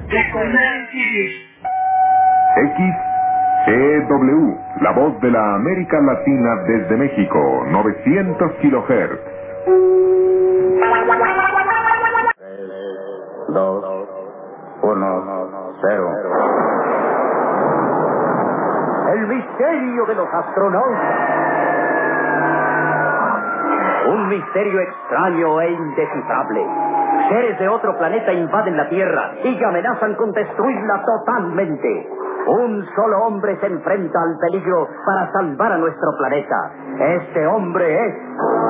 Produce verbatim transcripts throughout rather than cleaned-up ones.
X E W, la voz de la América Latina desde México, novecientos kilohertz. Dos, uno, cero. El misterio de los astronautas. Un misterio extraño e indescifrable. Seres de otro planeta invaden la Tierra y amenazan con destruirla totalmente. Un solo hombre se enfrenta al peligro para salvar a nuestro planeta. Este hombre es...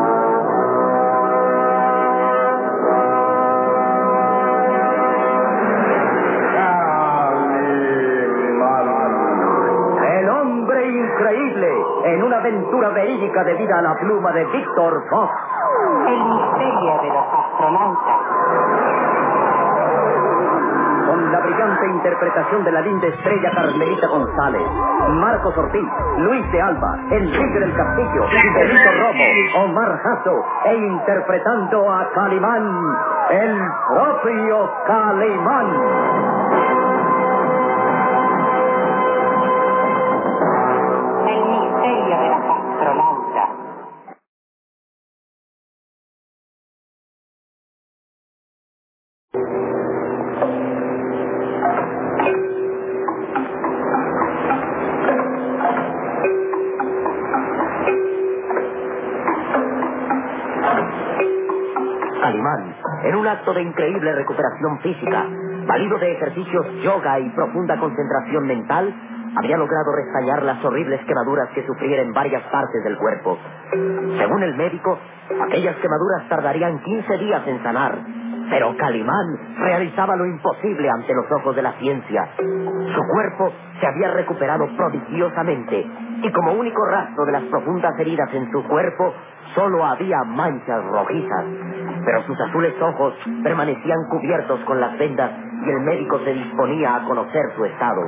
el hombre increíble, en una aventura verídica debida a la pluma de Víctor Fox. El misterio de los astronautas. Con la brillante interpretación de la linda estrella Carmelita González, Marcos Ortiz, Luis de Alba, Enrique del Castillo, Benito Romo, Omar Jasso, e interpretando a Calimán, el propio Calimán. El misterio de los astronautas. Calimán, en un acto de increíble recuperación física, valido de ejercicios yoga y profunda concentración mental, había logrado restallar las horribles quemaduras que sufriera en varias partes del cuerpo. Según el médico, aquellas quemaduras tardarían quince días en sanar, pero Calimán realizaba lo imposible ante los ojos de la ciencia. Su cuerpo se había recuperado prodigiosamente, y como único rastro de las profundas heridas en su cuerpo, solo había manchas rojizas. Pero sus azules ojos permanecían cubiertos con las vendas y el médico se disponía a conocer su estado.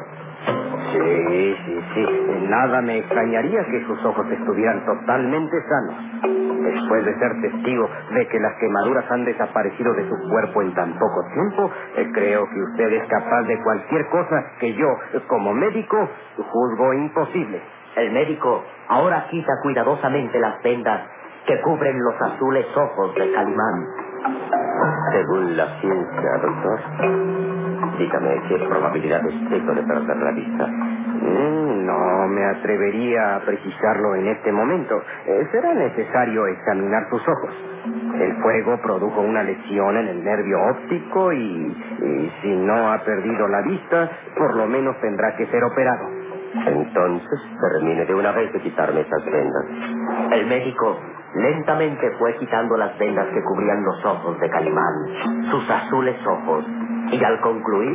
Sí, sí, sí. Nada me extrañaría que sus ojos estuvieran totalmente sanos. Después de ser testigo de que las quemaduras han desaparecido de su cuerpo en tan poco tiempo, eh, creo que usted es capaz de cualquier cosa que yo, como médico, juzgo imposible. El médico ahora quita cuidadosamente las vendas que cubren los azules ojos de Calimán. Según la ciencia, doctor, dígame, ¿qué probabilidades tengo de perder la vista? Mm, no me atrevería a precisarlo en este momento. Eh, será necesario examinar sus ojos. El fuego produjo una lesión en el nervio óptico y, y si no ha perdido la vista, por lo menos tendrá que ser operado. Entonces, termine de una vez de quitarme esas vendas. El médico lentamente fue quitando las vendas que cubrían los ojos de Calimán, sus azules ojos, y al concluir...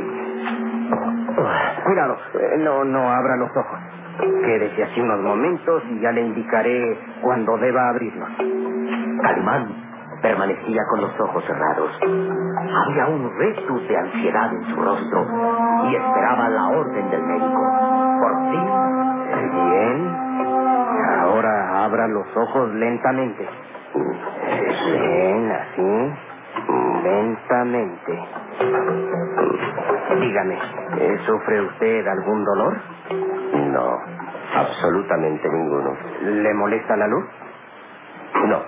Cuidado, eh, no, no abra los ojos. Quédese así unos momentos y ya le indicaré cuándo deba abrirlos. Calimán permanecía con los ojos cerrados. Había un rictus de ansiedad en su rostro y esperaba la orden del médico. Por fin... Bien. Ahora abra los ojos lentamente. Bien, así. Lentamente. Dígame, ¿eh, ¿sufre usted algún dolor? No, absolutamente ninguno. ¿Le molesta la luz? No.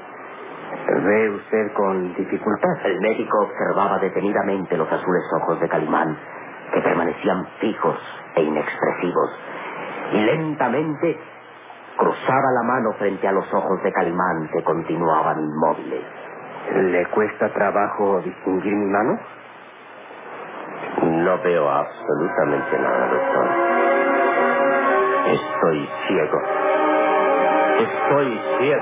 ¿Ve usted con dificultad? El médico observaba detenidamente los azules ojos de Calimán, que permanecían fijos e inexpresivos, y lentamente cruzaba la mano frente a los ojos de Calimán, que continuaban inmóviles. ¿Le cuesta trabajo distinguir mi mano? No veo absolutamente nada, doctor. Estoy ciego. Estoy ciego.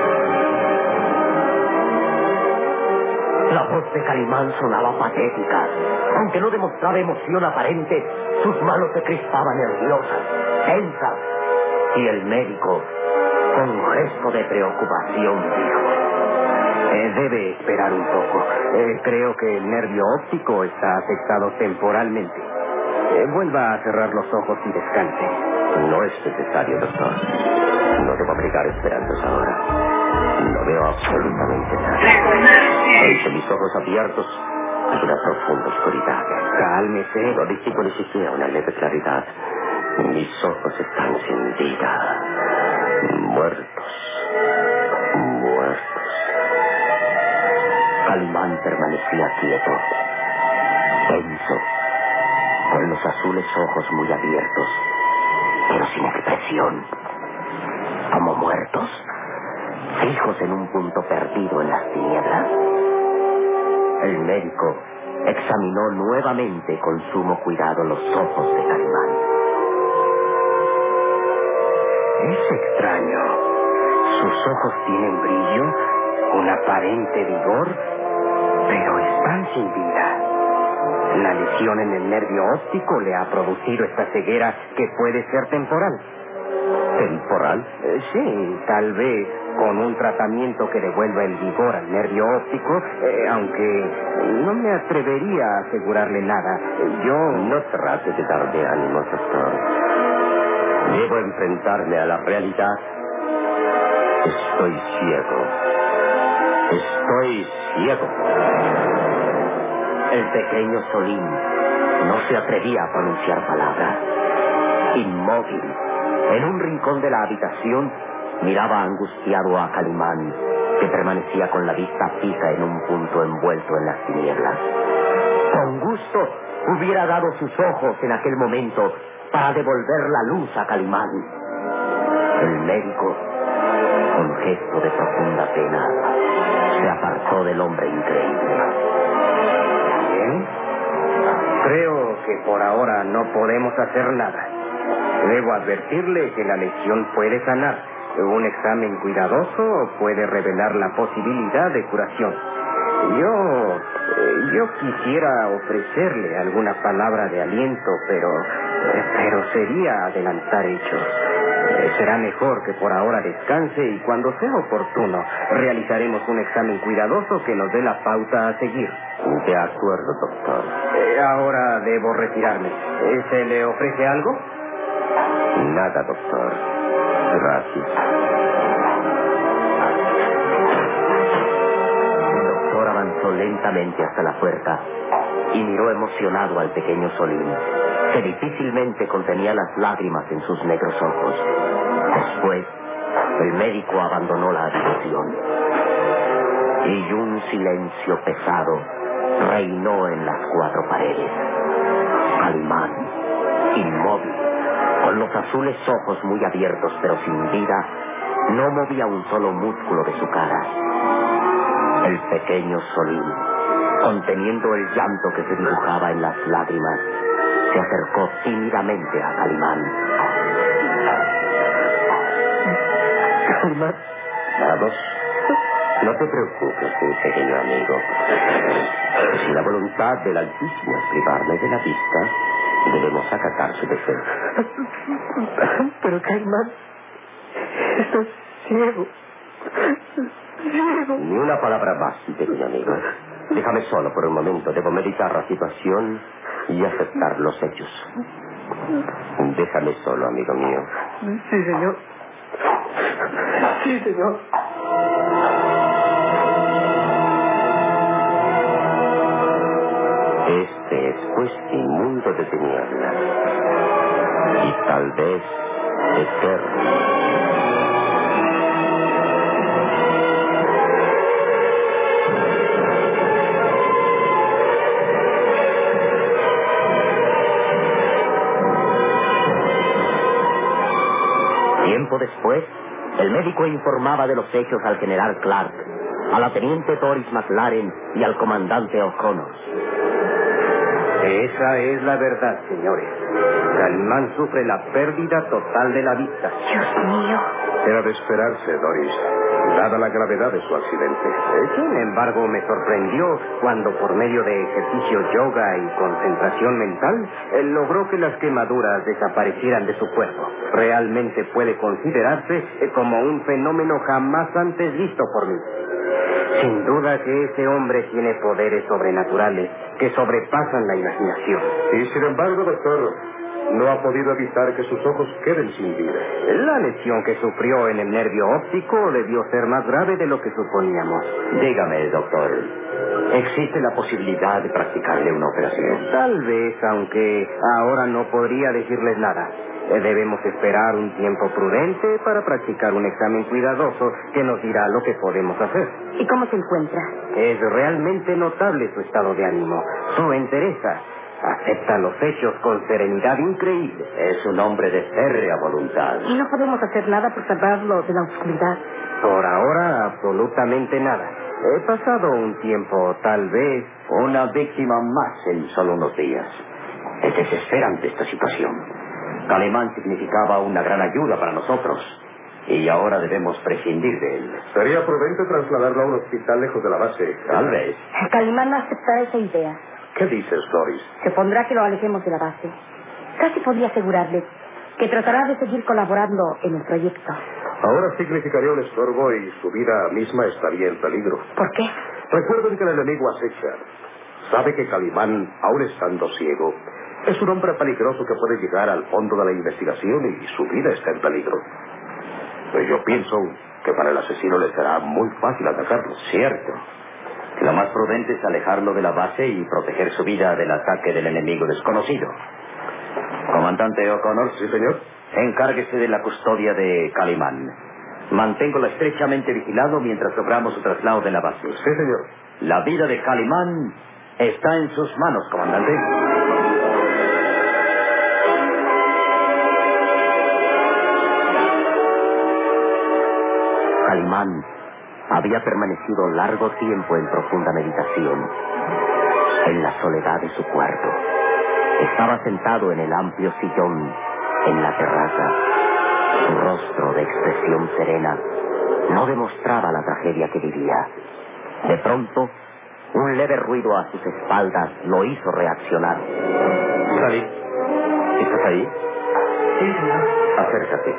La voz de Calimán sonaba patética. Aunque no demostraba emoción aparente, sus manos se crispaban nerviosas, tensas. Y el médico, con un gesto de preocupación, dijo: Eh, debe esperar un poco. Eh, creo que el nervio óptico está afectado temporalmente. Eh, vuelva a cerrar los ojos y descanse. No es necesario, doctor. No debo abrigar esperanzas ahora. No veo absolutamente nada. Ante mis ojos abiertos y una profunda oscuridad. Cálmese. No distingo ni siquiera una leve claridad. Mis ojos están sin vida. Muertos. Muertos. Calimán permanecía quieto, tenso, con los azules ojos muy abiertos, pero sin expresión, como muertos, fijos en un punto perdido en las tinieblas. El médico examinó nuevamente con sumo cuidado los ojos de Calimán. Es extraño. Sus ojos tienen brillo, un aparente vigor, pero están sin vida. La lesión en el nervio óptico le ha producido esta ceguera que puede ser temporal. ¿Temporal? Eh, sí, tal vez con un tratamiento que devuelva el vigor al nervio óptico, eh, aunque no me atrevería a asegurarle nada. Yo... No trate de darme ánimo, doctor. Debo enfrentarme a la realidad. Estoy ciego. Estoy ciego. El pequeño Solín no se atrevía a pronunciar palabras. Inmóvil, en un rincón de la habitación, miraba angustiado a Calimán, que permanecía con la vista fija en un punto envuelto en las tinieblas. Con gusto hubiera dado sus ojos en aquel momento para devolver la luz a Calimán. El médico, con gesto de profunda pena, se apartó del hombre increíble. Bien. Creo que por ahora no podemos hacer nada. Debo advertirle que la lesión puede sanar. Un examen cuidadoso puede revelar la posibilidad de curación. Yo... eh, yo quisiera ofrecerle alguna palabra de aliento, pero... eh, pero sería adelantar hechos. Eh, será mejor que por ahora descanse y cuando sea oportuno realizaremos un examen cuidadoso que nos dé la pauta a seguir. De acuerdo, doctor. Eh, ahora debo retirarme. Eh, ¿Se le ofrece algo? Nada, doctor. Gracias. El doctor avanzó lentamente hasta la puerta y miró emocionado al pequeño Solín, que difícilmente contenía las lágrimas en sus negros ojos. Después, el médico abandonó la habitación y un silencio pesado reinó en las cuatro paredes. Calimán, inmóvil, con los azules ojos muy abiertos pero sin vida, no movía un solo músculo de su cara. El pequeño Solín, conteniendo el llanto que se dibujaba en las lágrimas, se acercó tímidamente a Calimán. Calimán. Vamos. No te preocupes, mi pequeño amigo. Si la voluntad del Altísimo es privarme de la vista, debemos acatar su deseo. Pero Calimán, estás ciego. Ciego. Ni una palabra más, mi pequeño amigo. Déjame solo por un momento. Debo meditar la situación y aceptar los hechos. Déjame solo, amigo mío. Sí, señor. Sí, señor. Este es pues mi mundo de tinieblas. Y tal vez eterno. Tiempo después, el médico informaba de los hechos al general Clark, a la teniente Doris McLaren y al comandante O'Connor. Esa es la verdad, señores. Calimán sufre la pérdida total de la vista. Dios mío. Era de esperarse, Doris, dada la gravedad de su accidente. Eh, Sin embargo, me sorprendió cuando por medio de ejercicio yoga y concentración mental, él logró que las quemaduras desaparecieran de su cuerpo. Realmente puede considerarse eh, como un fenómeno jamás antes visto por mí. Sin duda que ese hombre tiene poderes sobrenaturales que sobrepasan la imaginación. Y sin embargo, doctor, no ha podido evitar que sus ojos queden sin vida. La lesión que sufrió en el nervio óptico debió ser más grave de lo que suponíamos. Dígame, doctor, ¿existe la posibilidad de practicarle una operación? Tal vez, aunque ahora no podría decirles nada. Eh, Debemos esperar un tiempo prudente para practicar un examen cuidadoso que nos dirá lo que podemos hacer. ¿Y cómo se encuentra? Es realmente notable su estado de ánimo, su entereza. Acepta los hechos con serenidad increíble. Es un hombre de férrea voluntad. Y no podemos hacer nada por salvarlo de la oscuridad. Por ahora, absolutamente nada. He pasado un tiempo, tal vez. Una víctima más en solo unos días. Es desesperante esta situación. Calimán significaba una gran ayuda para nosotros. Y ahora debemos prescindir de él. Sería prudente trasladarlo a un hospital lejos de la base. Tal vez. Calimán no aceptará esa idea. ¿Qué dices, Doris? Se pondrá que lo alejemos de la base. Casi podría asegurarle que tratará de seguir colaborando en el proyecto. Ahora significaría un estorbo y su vida misma estaría en peligro. ¿Por qué? Recuerden que el enemigo acecha. Sabe que Calimán, aun estando ciego, es un hombre peligroso que puede llegar al fondo de la investigación y su vida está en peligro. Pues yo pienso que para el asesino le será muy fácil atacarlo. Cierto. Lo más prudente es alejarlo de la base y proteger su vida del ataque del enemigo desconocido. Comandante O'Connor. Sí, señor. Encárguese de la custodia de Calimán. Manténgolo estrechamente vigilado mientras logramos su traslado de la base. Sí, señor. La vida de Calimán está en sus manos, comandante. Calimán había permanecido largo tiempo en profunda meditación, en la soledad de su cuarto. Estaba sentado en el amplio sillón, en la terraza. Su rostro, de expresión serena, no demostraba la tragedia que vivía. De pronto, un leve ruido a sus espaldas lo hizo reaccionar. Salí. ¿Estás ahí? Sí, señor. Acércate.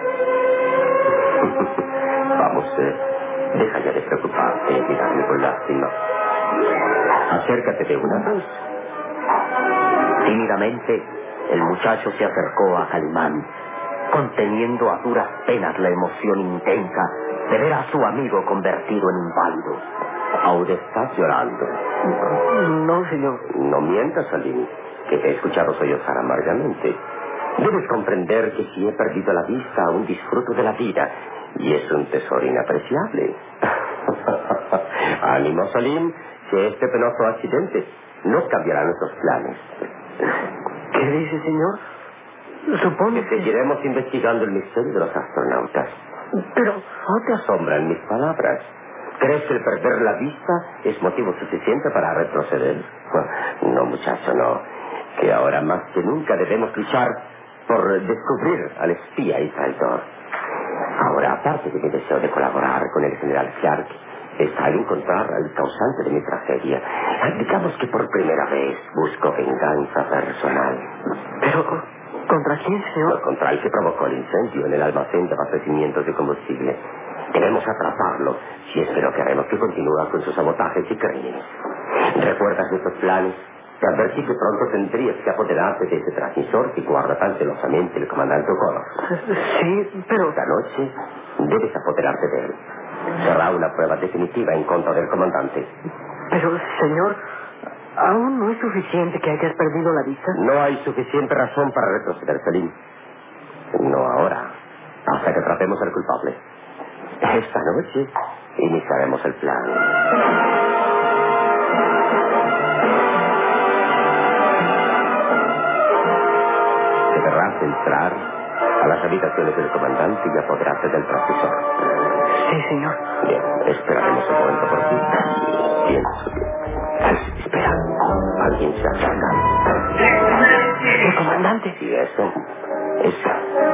Vamos, eh, deja ya de preocuparte y mirarme con lástima. Acércate de una vez. Tímidamente, el muchacho se acercó a Calimán, conteniendo a duras penas la emoción intensa de ver a su amigo convertido en inválido. ¿Aún estás llorando? No, señor. No mientas, Salim, que te he escuchado sollozar amargamente. Debes comprender que si he perdido la vista, aún disfruto de la vida, y es un tesoro inapreciable. Ánimo, Salim, que este penoso accidente no cambiará nuestros planes. ¿Qué dice, señor? Supongo Que seguiremos investigando el misterio de los astronautas. Pero... ¿No te asombran mis palabras? ¿Crees que el perder la vista es motivo suficiente para retroceder? No, muchacho, no. Que ahora más que nunca debemos luchar por descubrir al espía y traidor. Ahora, aparte de mi deseo de colaborar con el general Clark, está el encontrar al causante de mi tragedia. Digamos que por primera vez busco venganza personal. Pero, ¿contra quién, señor? Contra el que provocó el incendio en el almacén de abastecimientos de combustible. Debemos atraparlo, si es que no queremos que continúe con sus sabotajes y crímenes. ¿Recuerdas nuestros planes? Te advertí que pronto tendrías que apoderarte de ese transmisor que guarda tan celosamente el comandante O'Connor. Sí, pero... Esta noche debes apoderarte de él. Será una prueba definitiva en contra del comandante. Pero, señor, ¿aún no es suficiente que hayas perdido la vista? No hay suficiente razón para retroceder, Salim. No ahora, hasta que atrapemos al culpable. Esta noche iniciaremos el plan. Deberás entrar a las habitaciones del comandante y apoderarte del transmisor. Sí, señor. Bien, esperaremos un momento por ti. Pienso bien. Espera, alguien se acerca. El comandante. ¿Y eso? Eso.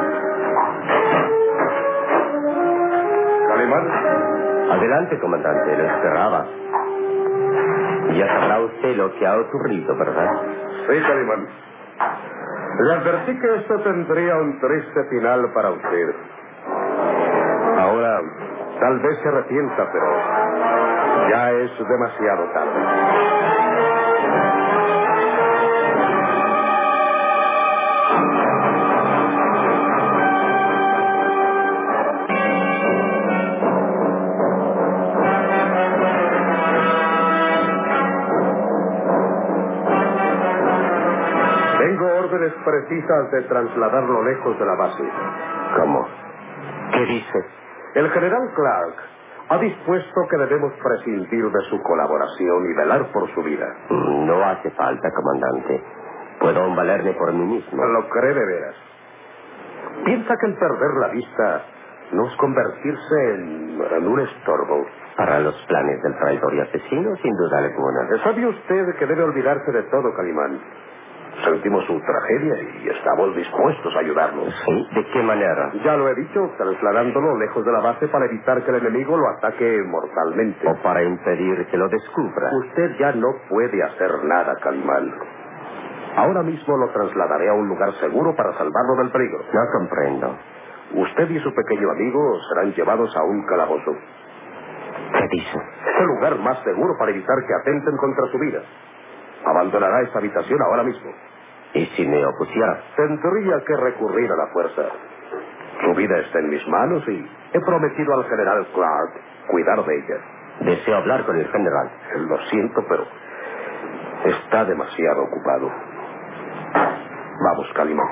¿Calimán? Adelante, comandante, lo esperaba. Ya sabrá usted lo que ha ocurrido, ¿verdad? Sí, Calimán. Le advertí que esto tendría un triste final para usted. Ahora, tal vez se arrepienta, pero ya es demasiado tarde. Tengo órdenes precisas de trasladarlo lejos de la base. ¿Cómo? ¿Qué dice? El general Clark ha dispuesto que debemos prescindir de su colaboración y velar por su vida. No hace falta, comandante. Puedo valerme por mí mismo. Lo cree de veras. Piensa que el perder la vista no es convertirse en, en un estorbo. Para los planes del traidor y asesino, sin duda alguna. ¿Sabe usted que debe olvidarse de todo, Calimán? Sentimos su tragedia y estamos dispuestos a ayudarlo. ¿Sí? ¿De qué manera? Ya lo he dicho, trasladándolo lejos de la base para evitar que el enemigo lo ataque mortalmente. ¿O para impedir que lo descubra? Usted ya no puede hacer nada, Calimán. Ahora mismo lo trasladaré a un lugar seguro para salvarlo del peligro. No comprendo. Usted y su pequeño amigo serán llevados a un calabozo. ¿Qué dice? Es el lugar más seguro para evitar que atenten contra su vida. Abandonará esta habitación ahora mismo. ¿Y si me opusiera? Tendría que recurrir a la fuerza. Su vida está en mis manos y he prometido al general Clark cuidar de ella. Deseo hablar con el general. Lo siento, pero está demasiado ocupado. Vamos, Calimán.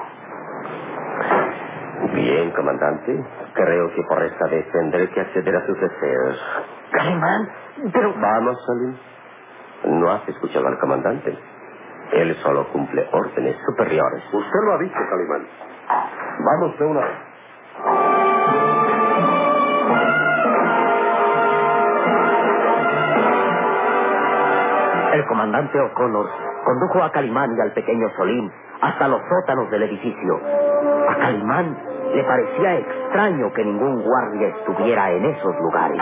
Bien, comandante. Creo que por esta vez tendré que acceder a sus deseos. Calimán, pero... Vamos, Salim. No has escuchado al comandante. Él solo cumple órdenes superiores. Usted lo ha dicho, Calimán. Vamos de una vez. El comandante O'Connor condujo a Calimán y al pequeño Solín hasta los sótanos del edificio. A Calimán le parecía extraño que ningún guardia estuviera en esos lugares.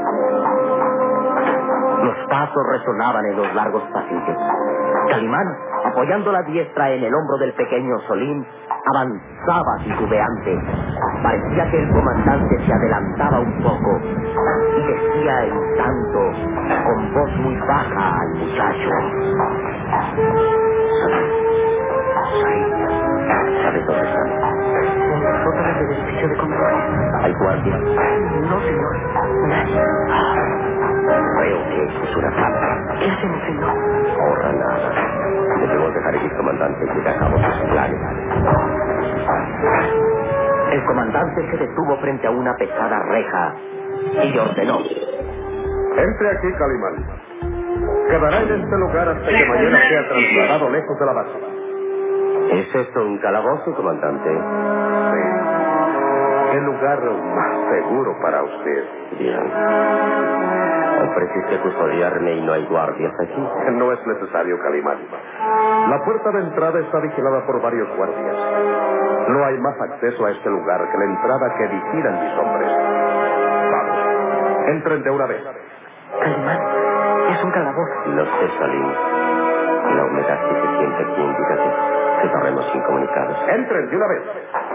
Los pasos resonaban en los largos pasillos. Calimán, apoyando la diestra en el hombro del pequeño Solín, avanzaba titubeante. Parecía que el comandante se adelantaba un poco y decía en tanto, con voz muy baja al muchacho: Salim, ¿sabes dónde están? En los sótanos del edificio de comedores. ¿Hay guardia? No, señor. Nadie. Creo que esto es una trampa. ¿Qué hacemos, señor? Ahora nada. Debemos dejar que el comandante lleve a cabo sus planes. El comandante se detuvo frente a una pesada reja y ordenó: Entre aquí, Calimán. Quedará en este lugar hasta que mañana sea trasladado lejos de la base. ¿Es esto un calabozo, comandante? Sí. ¿Qué lugar más seguro para usted? Bien. Ofreciste custodiarme y no hay guardias aquí. No es necesario, Calimán. La puerta de entrada está vigilada por varios guardias. No hay más acceso a este lugar que la entrada que vigilan mis hombres. Vamos, entren de una vez. Calimán, es un calabozo. Lo sé, Salim. La humedad que se siente aquí indica que, que estaremos incomunicados. Entren de una vez.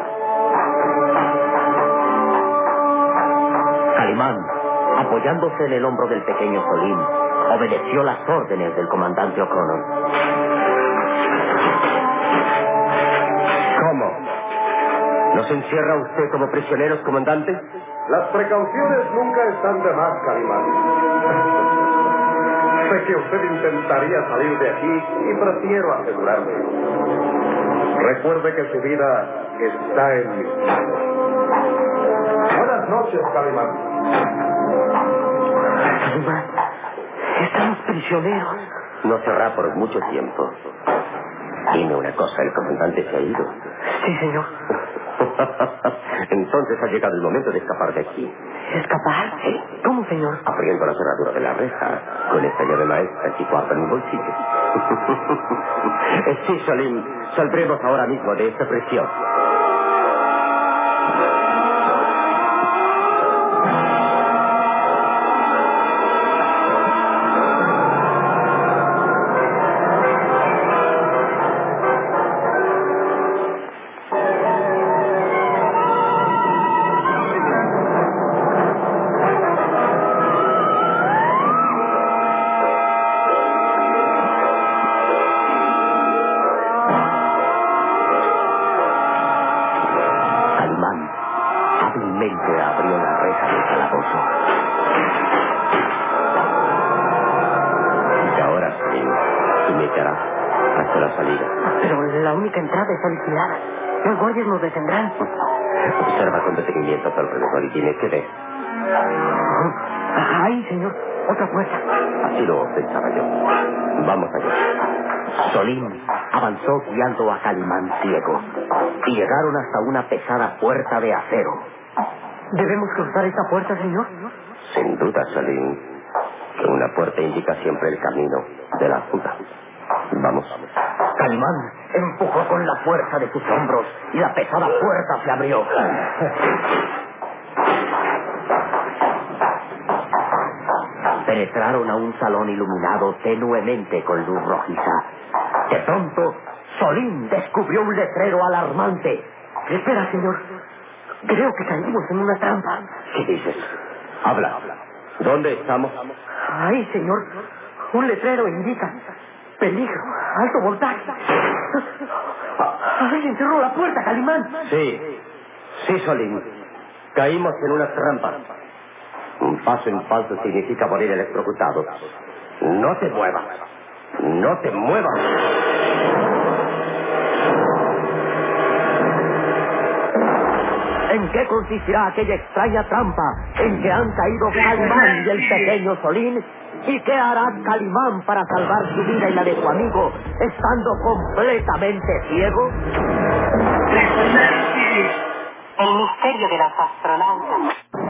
Calimán, apoyándose en el hombro del pequeño Solín, obedeció las órdenes del comandante O'Connor. ¿Cómo? ¿Nos encierra usted como prisioneros, comandante? Las precauciones nunca están de más, Calimán. Sé que usted intentaría salir de aquí y prefiero asegurarme. Recuerde que su vida está en mis manos. Buenas noches, Calimán. Calimán, estamos prisioneros. No será por mucho tiempo. Dime una cosa, el comandante se ha ido. Sí, señor. Entonces ha llegado el momento de escapar de aquí. ¿Escapar? Sí. ¿Cómo, señor? Abriendo la cerradura de la reja con esta llave maestra que guarda en mi bolsillo. Sí, Salim, saldremos ahora mismo de esta prisión. la salida. Pero la única entrada está vigilada. Los guardias nos detendrán. Observa con detenimiento a tu alrededor y dime qué ves. Ah, ahí, señor. Otra puerta. Así lo pensaba yo. Vamos allá. Solín avanzó guiando a Calimán ciego y llegaron hasta una pesada puerta de acero. ¿Debemos cruzar esta puerta, señor? Sin duda, Salim, que una puerta indica siempre el camino de la fuga. Vamos. Calimán empujó con la fuerza de sus hombros y la pesada puerta se abrió. Penetraron a un salón iluminado tenuemente con luz rojiza. De pronto, Solín descubrió un letrero alarmante. Espera, señor. Creo que caímos en una trampa. ¿Qué dices? Habla. ¿Dónde estamos? Ahí, señor. Un letrero indica peligro, alto voltaje. ¡Ay, cerró la puerta, Calimán! Sí, sí, Solín. Caímos en una trampa. Un paso en falso significa morir electrocutado. No te muevas. No te muevas. ¿En qué consistirá aquella extraña trampa en que han caído Calimán y el pequeño Solín? ¿Y qué hará Calimán para salvar su vida y la de su amigo, estando completamente ciego? El misterio de las astronautas.